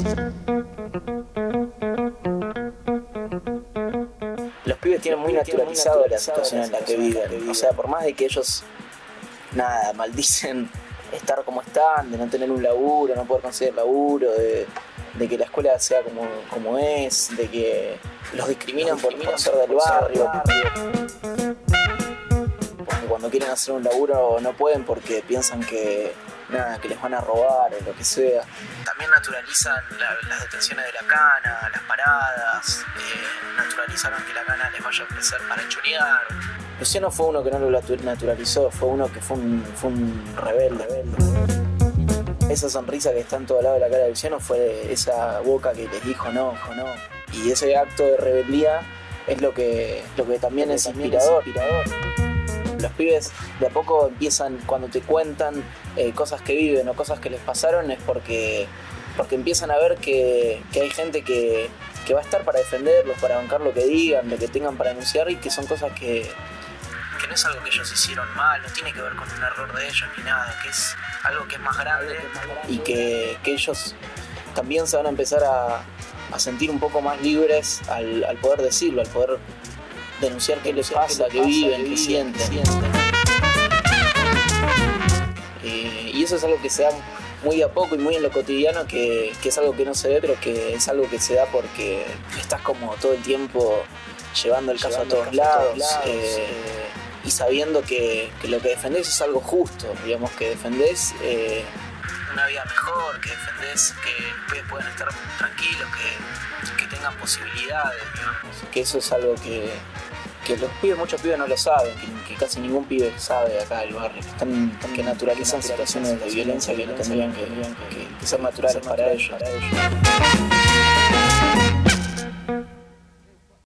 Los pibes tienen muy naturalizado la situación en la que viven. O sea, por más de que ellos, nada, maldicen estar como están, de no tener un laburo, no poder conseguir laburo, de que la escuela sea como es, de que los discriminan por ser del barrio. Porque cuando quieren hacer un laburo no pueden porque piensan que les van a robar o lo que sea. También naturalizan las detenciones de la cana, las paradas, naturalizaron que la cana les vaya a ofrecer para chorear. Luciano fue uno que no lo naturalizó, fue uno que fue un rebelde. Esa sonrisa que está en todo lado de la cara de Luciano fue esa boca que les dijo no. Y ese acto de rebeldía es lo que también es inspirador. Los pibes de a poco empiezan, cuando te cuentan cosas que viven o cosas que les pasaron, es porque empiezan a ver que hay gente que va a estar para defenderlos, para bancar lo que digan, lo que tengan para denunciar, y que son cosas que no es algo que ellos hicieron mal, no tiene que ver con un error de ellos ni nada, que es algo que es más grande y que ellos también se van a empezar a sentir un poco más libres al poder decirlo, al poder denunciar qué les pasa, qué viven, qué sienten. Y eso es algo que se da muy a poco y muy en lo cotidiano, que es algo que no se ve, pero que es algo que se da porque estás como todo el tiempo llevando el caso a todos lados, y sabiendo que lo que defendés es algo justo, digamos, que defendés una vida mejor, que defendés que los pibes puedan estar tranquilos, que tengan posibilidades, digamos. Que eso es algo que muchos pibes no lo saben, que casi ningún pibe sabe acá del barrio, que naturalizan situaciones de violencia que no tendrían que ser naturales para ellos.